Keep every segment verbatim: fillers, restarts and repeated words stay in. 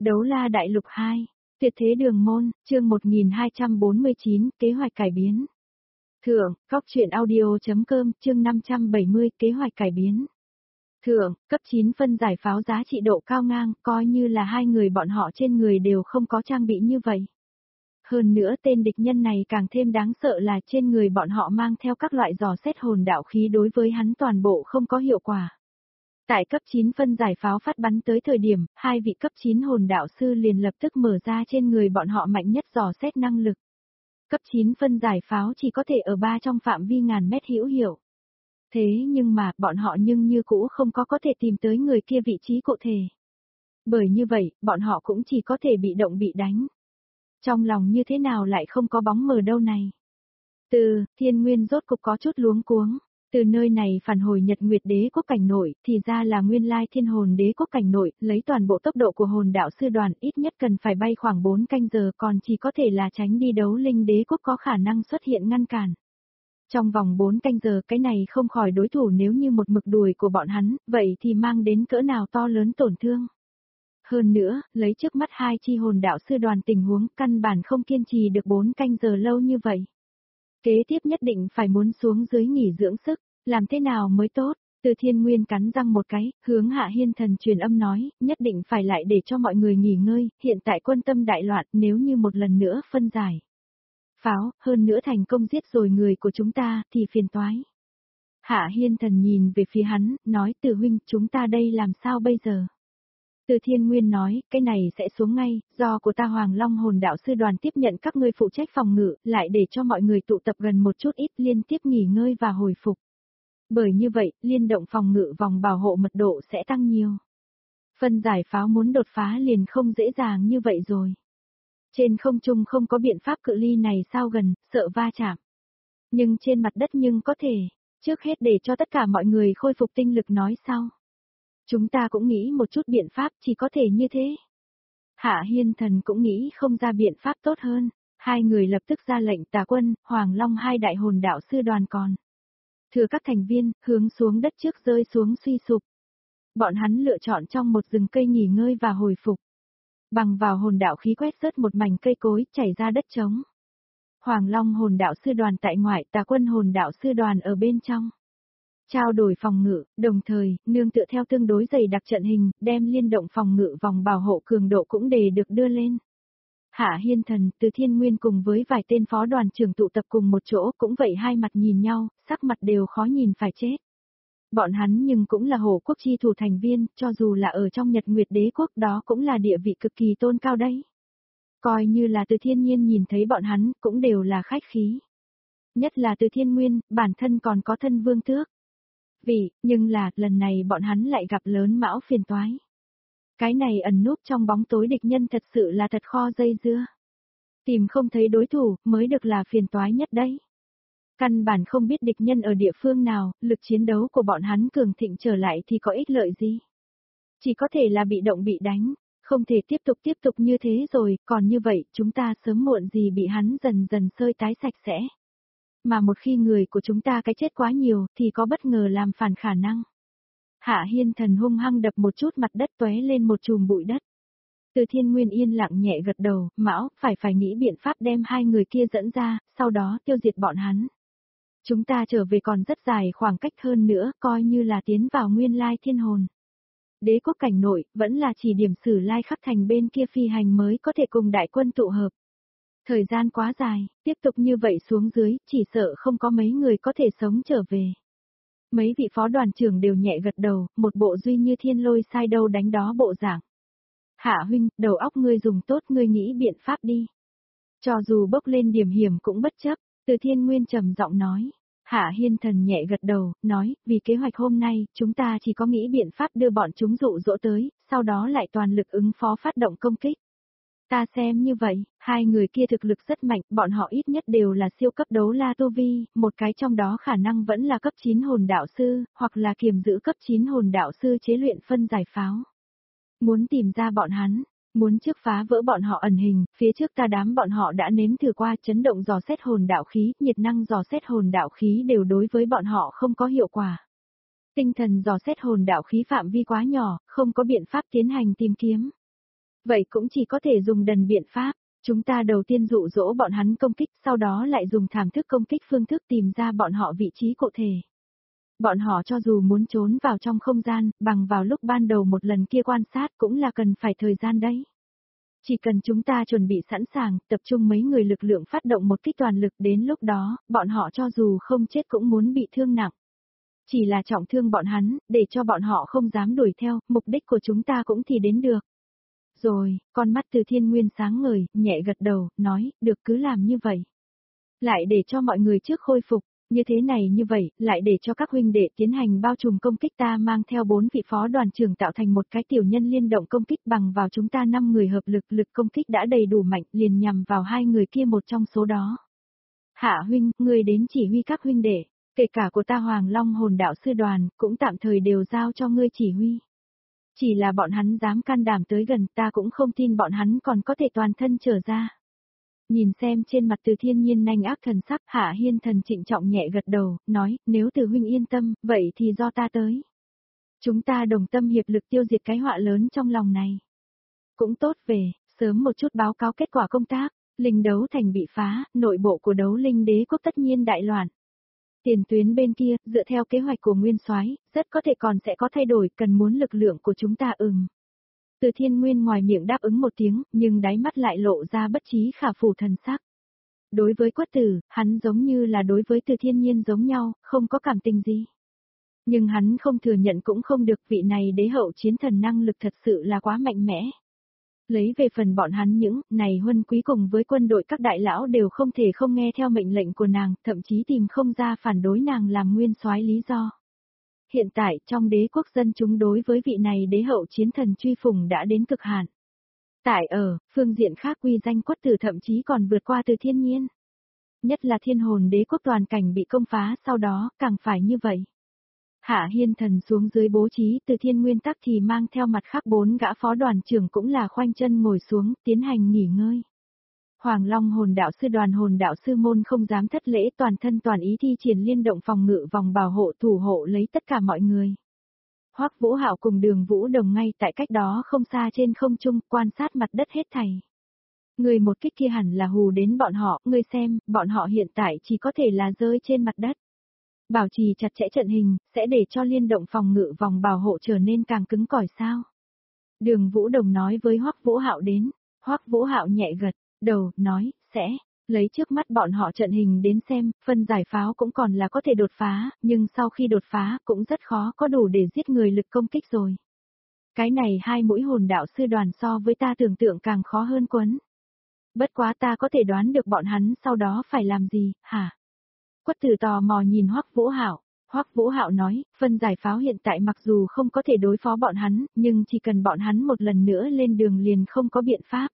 Đấu la đại lục hai, tuyệt thế đường môn, chương một nghìn hai trăm bốn mươi chín, kế hoạch cải biến. Thượng, góc truyện audio.com, chương năm trăm bảy mươi, kế hoạch cải biến. Thượng, cấp chín phân giải pháo giá trị độ cao ngang, coi như là hai người bọn họ trên người đều không có trang bị như vậy. Hơn nữa tên địch nhân này càng thêm đáng sợ là trên người bọn họ mang theo các loại dò xét hồn đạo khí đối với hắn toàn bộ không có hiệu quả. Tại cấp chín phân giải pháo phát bắn tới thời điểm, hai vị cấp chín hồn đạo sư liền lập tức mở ra trên người bọn họ mạnh nhất dò xét năng lực. Cấp chín phân giải pháo chỉ có thể ở ba trong phạm vi ngàn mét hữu hiệu. Thế nhưng mà, bọn họ nhưng như cũ không có có thể tìm tới người kia vị trí cụ thể. Bởi như vậy, bọn họ cũng chỉ có thể bị động bị đánh. Trong lòng như thế nào lại không có bóng mờ đâu này. Từ, Thiên Nguyên rốt cục có chút luống cuống. Từ nơi này phản hồi Nhật Nguyệt Đế quốc cảnh nội, thì ra là nguyên lai Thiên Hồn Đế quốc cảnh nội, lấy toàn bộ tốc độ của hồn đạo sư đoàn ít nhất cần phải bay khoảng bốn canh giờ, còn chỉ có thể là tránh đi đấu linh đế quốc có khả năng xuất hiện ngăn cản. Trong vòng bốn canh giờ cái này không khỏi đối thủ nếu như một mực đuổi của bọn hắn, vậy thì mang đến cỡ nào to lớn tổn thương. Hơn nữa, lấy trước mắt hai chi hồn đạo sư đoàn tình huống căn bản không kiên trì được bốn canh giờ lâu như vậy. Kế tiếp nhất định phải muốn xuống dưới nghỉ dưỡng sức, làm thế nào mới tốt? Từ Thiên Nguyên cắn răng một cái, hướng Hạ Hiên Thần truyền âm nói, nhất định phải lại để cho mọi người nghỉ ngơi, hiện tại quân tâm đại loạn nếu như một lần nữa phân giải. Pháo, hơn nữa thành công giết rồi người của chúng ta, thì phiền toái. Hạ Hiên Thần nhìn về phía hắn, nói Từ huynh, chúng ta đây làm sao bây giờ? Từ Thiên Nguyên nói, cái này sẽ xuống ngay, do của ta Hoàng Long hồn đạo sư đoàn tiếp nhận các ngươi phụ trách phòng ngự, lại để cho mọi người tụ tập gần một chút ít liên tiếp nghỉ ngơi và hồi phục. Bởi như vậy, liên động phòng ngự vòng bảo hộ mật độ sẽ tăng nhiều. Phân giải pháo muốn đột phá liền không dễ dàng như vậy rồi. Trên không trung không có biện pháp cự ly này sao gần, sợ va chạm. Nhưng trên mặt đất nhưng có thể, trước hết để cho tất cả mọi người khôi phục tinh lực nói sau. Chúng ta cũng nghĩ một chút biện pháp chỉ có thể như thế. Hạ Hiên Thần cũng nghĩ không ra biện pháp tốt hơn, hai người lập tức ra lệnh tà quân, Hoàng Long hai đại hồn đạo sư đoàn còn. Thừa các thành viên, hướng xuống đất trước rơi xuống suy sụp. Bọn hắn lựa chọn trong một rừng cây nghỉ ngơi và hồi phục. Bằng vào hồn đạo khí quét rớt một mảnh cây cối chảy ra đất trống. Hoàng Long hồn đạo sư đoàn tại ngoại, tà quân hồn đạo sư đoàn ở bên trong. Trao đổi phòng ngự, đồng thời, nương tựa theo tương đối dày đặc trận hình, đem liên động phòng ngự vòng bảo hộ cường độ cũng đề được đưa lên. Hạ Hiên Thần, Từ Thiên Nguyên cùng với vài tên phó đoàn trưởng tụ tập cùng một chỗ cũng vậy hai mặt nhìn nhau, sắc mặt đều khó nhìn phải chết. Bọn hắn nhưng cũng là hổ quốc chi thủ thành viên, cho dù là ở trong Nhật Nguyệt Đế quốc đó cũng là địa vị cực kỳ tôn cao đấy. Coi như là Từ Thiên Nhiên nhìn thấy bọn hắn cũng đều là khách khí. Nhất là Từ Thiên Nguyên, bản thân còn có thân vương tước. Vì, nhưng là, lần này bọn hắn lại gặp lớn mão phiền toái. Cái này ẩn núp trong bóng tối địch nhân thật sự là thật kho dây dưa. Tìm không thấy đối thủ, mới được là phiền toái nhất đấy. Căn bản không biết địch nhân ở địa phương nào, lực chiến đấu của bọn hắn cường thịnh trở lại thì có ích lợi gì. Chỉ có thể là bị động bị đánh, không thể tiếp tục tiếp tục như thế rồi, còn như vậy, chúng ta sớm muộn gì bị hắn dần dần sơi tái sạch sẽ. Mà một khi người của chúng ta cái chết quá nhiều, thì có bất ngờ làm phản khả năng. Hạ Hiên Thần hung hăng đập một chút mặt đất tóe lên một chùm bụi đất. Từ Thiên Nguyên yên lặng nhẹ gật đầu, Mão, phải phải nghĩ biện pháp đem hai người kia dẫn ra, sau đó tiêu diệt bọn hắn. Chúng ta trở về còn rất dài khoảng cách hơn nữa, coi như là tiến vào nguyên lai thiên hồn. Đế quốc cảnh nội, vẫn là chỉ điểm sử lai khắc thành bên kia phi hành mới có thể cùng đại quân tụ hợp. Thời gian quá dài, tiếp tục như vậy xuống dưới, chỉ sợ không có mấy người có thể sống trở về. Mấy vị phó đoàn trưởng đều nhẹ gật đầu, một bộ duy như thiên lôi sai đâu đánh đó bộ dạng. Hạ huynh, đầu óc ngươi dùng tốt, ngươi nghĩ biện pháp đi. Cho dù bốc lên điểm hiểm cũng bất chấp, Từ Thiên Nguyên trầm giọng nói. Hạ Hiên Thần nhẹ gật đầu, nói, vì kế hoạch hôm nay, chúng ta chỉ có nghĩ biện pháp đưa bọn chúng dụ dỗ tới, sau đó lại toàn lực ứng phó phát động công kích. Ta xem như vậy, hai người kia thực lực rất mạnh, bọn họ ít nhất đều là siêu cấp đấu la tu vi, một cái trong đó khả năng vẫn là cấp chín hồn đạo sư, hoặc là kiềm giữ cấp chín hồn đạo sư chế luyện phân giải pháo. Muốn tìm ra bọn hắn, muốn trước phá vỡ bọn họ ẩn hình, phía trước ta đám bọn họ đã nếm thử qua chấn động dò xét hồn đạo khí, nhiệt năng dò xét hồn đạo khí đều đối với bọn họ không có hiệu quả. Tinh thần dò xét hồn đạo khí phạm vi quá nhỏ, không có biện pháp tiến hành tìm kiếm. Vậy cũng chỉ có thể dùng đần biện pháp. Chúng ta đầu tiên dụ dỗ bọn hắn công kích, sau đó lại dùng thảm thức công kích phương thức tìm ra bọn họ vị trí cụ thể. Bọn họ cho dù muốn trốn vào trong không gian, bằng vào lúc ban đầu một lần kia quan sát cũng là cần phải thời gian đấy. Chỉ cần chúng ta chuẩn bị sẵn sàng, tập trung mấy người lực lượng phát động một kích toàn lực, đến lúc đó, bọn họ cho dù không chết cũng muốn bị thương nặng. Chỉ là trọng thương bọn hắn, để cho bọn họ không dám đuổi theo, mục đích của chúng ta cũng thì đến được. Rồi, con mắt Từ Thiên Nguyên sáng ngời, nhẹ gật đầu, nói, được cứ làm như vậy. Lại để cho mọi người trước khôi phục, như thế này như vậy, lại để cho các huynh đệ tiến hành bao trùm công kích, ta mang theo bốn vị phó đoàn trưởng tạo thành một cái tiểu nhân liên động công kích, bằng vào chúng ta năm người hợp lực, lực công kích đã đầy đủ mạnh, liền nhằm vào hai người kia một trong số đó. Hạ huynh, người đến chỉ huy các huynh đệ, kể cả của ta Hoàng Long hồn đạo sư đoàn, cũng tạm thời đều giao cho ngươi chỉ huy. Chỉ là bọn hắn dám can đảm tới gần, ta cũng không tin bọn hắn còn có thể toàn thân trở ra. Nhìn xem trên mặt Từ Thiên Nhiên nanh ác thần sắc, Hạ Hiên Thần trịnh trọng nhẹ gật đầu, nói, nếu Từ huynh yên tâm, vậy thì do ta tới. Chúng ta đồng tâm hiệp lực tiêu diệt cái họa lớn trong lòng này. Cũng tốt về, sớm một chút báo cáo kết quả công tác, linh đấu thành bị phá, nội bộ của đấu linh đế quốc tất nhiên đại loạn. Tiền tuyến bên kia, dựa theo kế hoạch của Nguyên Soái, rất có thể còn sẽ có thay đổi, cần muốn lực lượng của chúng ta ừm. Từ Thiên Nguyên ngoài miệng đáp ứng một tiếng, nhưng đáy mắt lại lộ ra bất trí khả phủ thần sắc. Đối với Quất Tử, hắn giống như là đối với Từ Thiên Nhiên giống nhau, không có cảm tình gì. Nhưng hắn không thừa nhận cũng không được, vị này đế hậu chiến thần năng lực thật sự là quá mạnh mẽ. Lấy về phần bọn hắn những, này huân quý cùng với quân đội các đại lão đều không thể không nghe theo mệnh lệnh của nàng, thậm chí tìm không ra phản đối nàng làm nguyên soái lý do. Hiện tại, trong đế quốc dân chúng đối với vị này đế hậu chiến thần truy phùng đã đến cực hạn. Tại ở, phương diện khác uy danh Quất Tử thậm chí còn vượt qua Từ Thiên Nhiên. Nhất là thiên hồn đế quốc toàn cảnh bị công phá sau đó, càng phải như vậy. Hạ Hiên Thần xuống dưới bố trí, Từ Thiên Nguyên tắc thì mang theo mặt khác bốn gã phó đoàn trưởng cũng là khoanh chân ngồi xuống, tiến hành nghỉ ngơi. Hoàng Long hồn đạo sư đoàn hồn đạo sư môn không dám thất lễ, toàn thân toàn ý thi triển liên động phòng ngự vòng bảo hộ thủ hộ lấy tất cả mọi người. Hoắc Vũ Hạo cùng Đường Vũ Đồng ngay tại cách đó không xa trên không trung, quan sát mặt đất hết thảy. Người một kích kia hẳn là hù đến bọn họ, ngươi xem, bọn họ hiện tại chỉ có thể là rơi trên mặt đất. Bảo trì chặt chẽ trận hình, sẽ để cho liên động phòng ngự vòng bảo hộ trở nên càng cứng cỏi sao? Đường Vũ Đồng nói với Hoắc Vũ Hạo đến, Hoắc Vũ Hạo nhẹ gật đầu, nói, sẽ, lấy trước mắt bọn họ trận hình đến xem, phân giải pháo cũng còn là có thể đột phá, nhưng sau khi đột phá cũng rất khó có đủ để giết người lực công kích rồi. Cái này hai mũi hồn đạo sư đoàn so với ta tưởng tượng càng khó hơn quấn. Bất quá ta có thể đoán được bọn hắn sau đó phải làm gì, hả? Quất Tử tò mò nhìn Hoắc Vũ Hạo, Hoắc Vũ Hạo nói, phân giải pháo hiện tại mặc dù không có thể đối phó bọn hắn, nhưng chỉ cần bọn hắn một lần nữa lên đường liền không có biện pháp.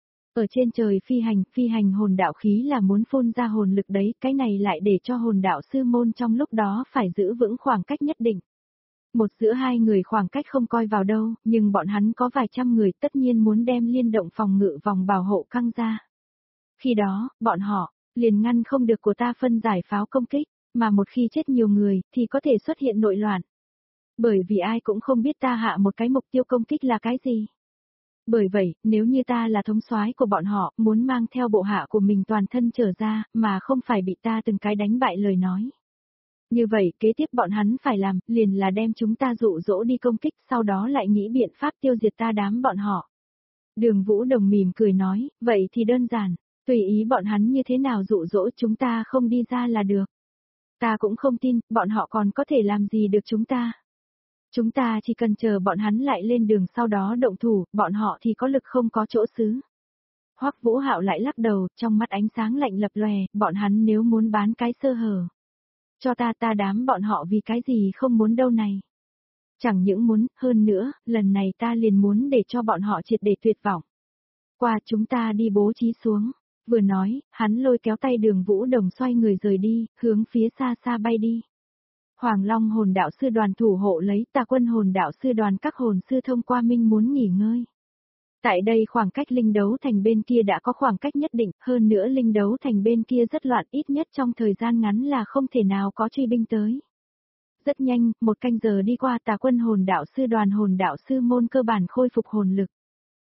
Ở trên trời phi hành, phi hành hồn đạo khí là muốn phun ra hồn lực đấy, cái này lại để cho hồn đạo sư môn trong lúc đó phải giữ vững khoảng cách nhất định. Một giữa hai người khoảng cách không coi vào đâu, nhưng bọn hắn có vài trăm người tất nhiên muốn đem liên động phòng ngự vòng bảo hộ căng ra. Khi đó, bọn họ, liền ngăn không được của ta phân giải pháo công kích, mà một khi chết nhiều người, thì có thể xuất hiện nội loạn. Bởi vì ai cũng không biết ta hạ một cái mục tiêu công kích là cái gì. Bởi vậy, nếu như ta là thống soái của bọn họ, muốn mang theo bộ hạ của mình toàn thân trở ra, mà không phải bị ta từng cái đánh bại lời nói. Như vậy, kế tiếp bọn hắn phải làm, liền là đem chúng ta dụ dỗ đi công kích, sau đó lại nghĩ biện pháp tiêu diệt ta đám bọn họ. Đường Vũ Đồng mỉm cười nói, vậy thì đơn giản, tùy ý bọn hắn như thế nào dụ dỗ chúng ta không đi ra là được. Ta cũng không tin, bọn họ còn có thể làm gì được chúng ta. Chúng ta chỉ cần chờ bọn hắn lại lên đường sau đó động thủ, bọn họ thì có lực không có chỗ xứ. Hoắc Vũ Hạo lại lắc đầu, trong mắt ánh sáng lạnh lập lòe, bọn hắn nếu muốn bán cái sơ hở. Cho ta ta đám bọn họ vì cái gì không muốn đâu này. Chẳng những muốn, hơn nữa, lần này ta liền muốn để cho bọn họ triệt để tuyệt vọng. Qua chúng ta đi bố trí xuống. Vừa nói, hắn lôi kéo tay Đường Vũ Đồng xoay người rời đi, hướng phía xa xa bay đi. Hoàng Long hồn đạo sư đoàn thủ hộ lấy, Tà Quân hồn đạo sư đoàn các hồn sư thông qua minh muốn nghỉ ngơi. Tại đây khoảng cách linh đấu thành bên kia đã có khoảng cách nhất định, hơn nữa linh đấu thành bên kia rất loạn, ít nhất trong thời gian ngắn là không thể nào có truy binh tới. Rất nhanh, một canh giờ đi qua, Tà Quân hồn đạo sư đoàn hồn đạo sư môn cơ bản khôi phục hồn lực.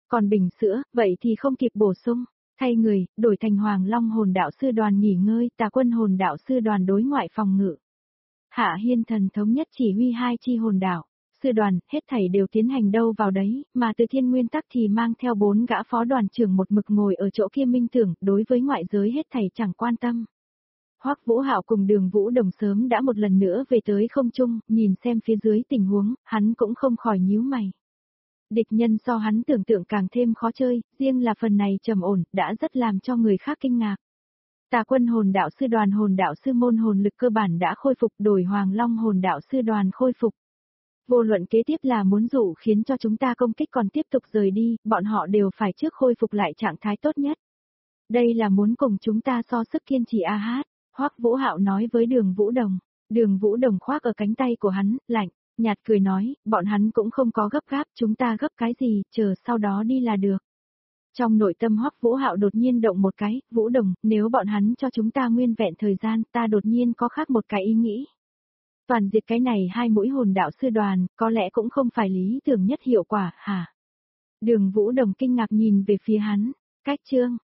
Còn bình sữa, vậy thì không kịp bổ sung. Thay người, đổi thành Hoàng Long hồn đạo sư đoàn nghỉ ngơi, Tà Quân hồn đạo sư đoàn đối ngoại phòng ngự. Hạ Hiên Thần thống nhất chỉ huy hai chi hồn đạo, sư đoàn, hết thảy đều tiến hành đâu vào đấy, mà Từ Thiên nguyên tắc thì mang theo bốn gã phó đoàn trưởng một mực ngồi ở chỗ kia minh tưởng, đối với ngoại giới hết thảy chẳng quan tâm. Hoắc Vũ Hạo cùng Đường Vũ Đồng sớm đã một lần nữa về tới không trung, nhìn xem phía dưới tình huống, hắn cũng không khỏi nhíu mày. Địch nhân so hắn tưởng tượng càng thêm khó chơi, riêng là phần này trầm ổn, đã rất làm cho người khác kinh ngạc. Tà Quân hồn đạo sư đoàn hồn đạo sư môn hồn lực cơ bản đã khôi phục, đổi Hoàng Long hồn đạo sư đoàn khôi phục. Vô luận kế tiếp là muốn dụ khiến cho chúng ta công kích còn tiếp tục rời đi, bọn họ đều phải trước khôi phục lại trạng thái tốt nhất. Đây là muốn cùng chúng ta so sức kiên trì a hát, Hoắc Vũ Hạo nói với Đường Vũ Đồng. Đường Vũ Đồng khoác ở cánh tay của hắn, lạnh, nhạt cười nói, bọn hắn cũng không có gấp gáp, chúng ta gấp cái gì, chờ sau đó đi là được. Trong nội tâm Hoắc Vũ Hạo đột nhiên động một cái, Vũ Đồng, nếu bọn hắn cho chúng ta nguyên vẹn thời gian, ta đột nhiên có khác một cái ý nghĩ. Toàn diệt cái này hai mũi hồn đạo sư đoàn, có lẽ cũng không phải lý tưởng nhất hiệu quả, hả? Đường Vũ Đồng kinh ngạc nhìn về phía hắn, cách chương,